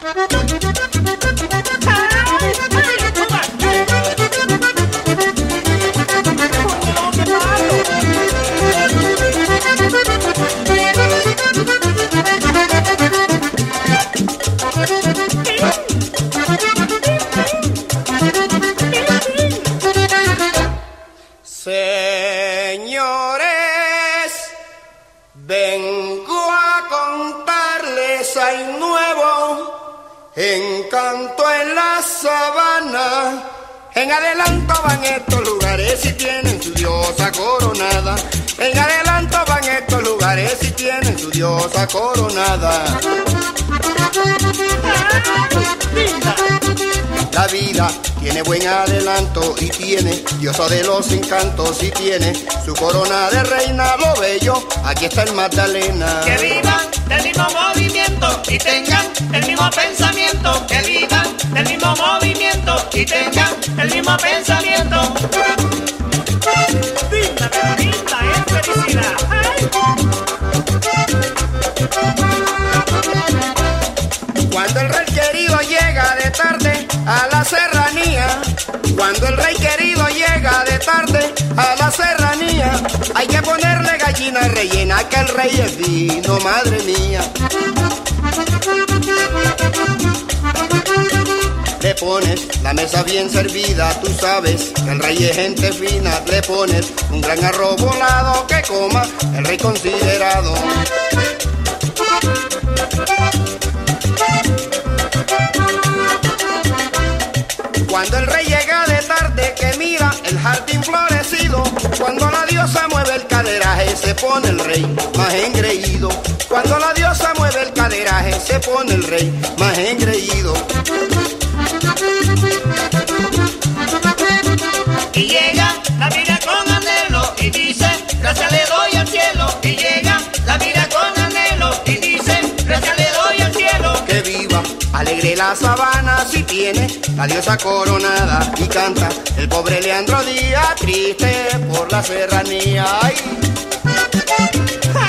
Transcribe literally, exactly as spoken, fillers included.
Señores, vengo a contarles, hay nuevo encanto en la sabana. En adelanto van estos lugares y tienen su diosa coronada. En adelanto van estos lugares y tienen su diosa coronada. La vida tiene buen adelanto y tiene diosa de los encantos y tiene su corona de reina, lo bello, aquí está el Magdalena. Que vivan del mismo movimiento y tengan el mismo pensamiento. Que vivan del mismo movimiento y tengan el mismo pensamiento. Linda, pero linda es felicidad. ¡Ay! Cuando el rey querido llega de tarde a la serranía, cuando el rey querido llega de tarde a la serranía, hay que ponerle gallina rellena, que el rey es vino, madre mía. Le pones la mesa bien servida, tú sabes que el rey es gente fina. Le pones un gran arroz volado que coma el rey considerado. Cuando el rey llega de tarde, que mira el jardín florecido, cuando la diosa mueve el caderaje, se pone el rey más engreído. Cuando la diosa mueve el caderaje, se pone el rey más engreído. Y llega la mira con anhelo y dice, gracias le doy al cielo. Y llega la mira con anhelo y dice, gracias le doy al cielo. Que viva alegre la sabana si tiene la diosa coronada. Y canta el pobre Leandro Díaz, triste por la serranía. Ay.